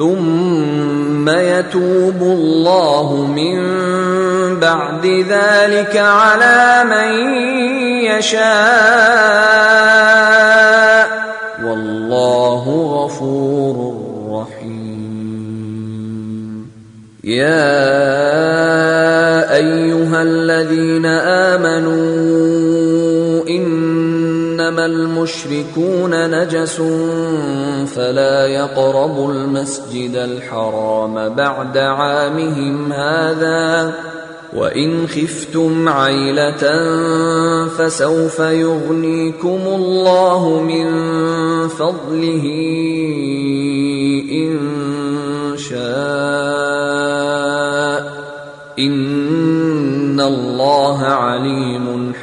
ثم يتوب الله من بعد ذلك على من يشاء والله غفور رحيم. يا أيها الذين آمنوا إنما المشركون نجس فلا يقربوا المسجد الحرام بعد عامهم هذا وإن خفتم عيلة فسوف يغنيكم الله من فضله إن شاء إن الله عليم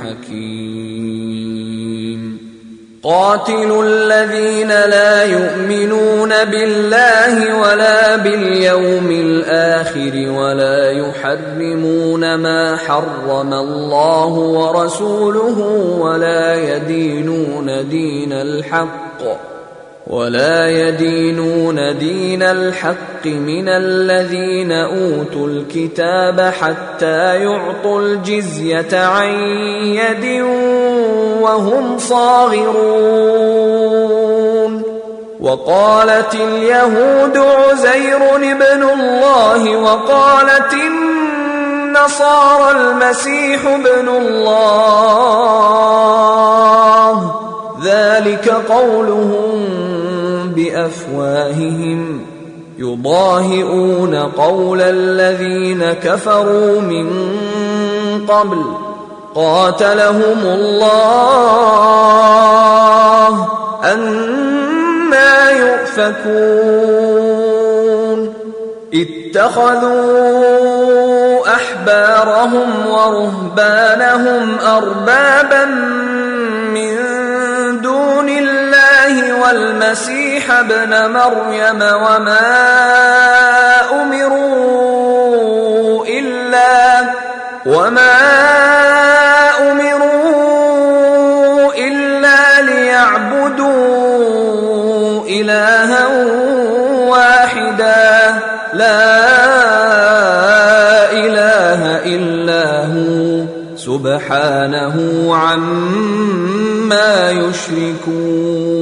حكيم. قاتلوا الذين لا يؤمنون بالله ولا باليوم الآخر ولا يحرمون ما حرم الله ورسوله ولا يدينون دين الحق من الذين أوتوا الكتاب حتى يعطوا الجزية عن يد وهم صاغرون. وقالت اليهود عزير ابن الله وقالت النصارى المسيح ابن الله ذلك قولهم بأفواههم يضاهئون قول الذين كفروا من قبل قاتلهم الله أنى يؤفكون. اتخذوا أحبارهم ورهبانهم أربابا من دون الله والمسيح ابن مريم وما أمروا إلا ليعبدوا إلها واحدا لا إله إلا هو سبحانه عما يشركون.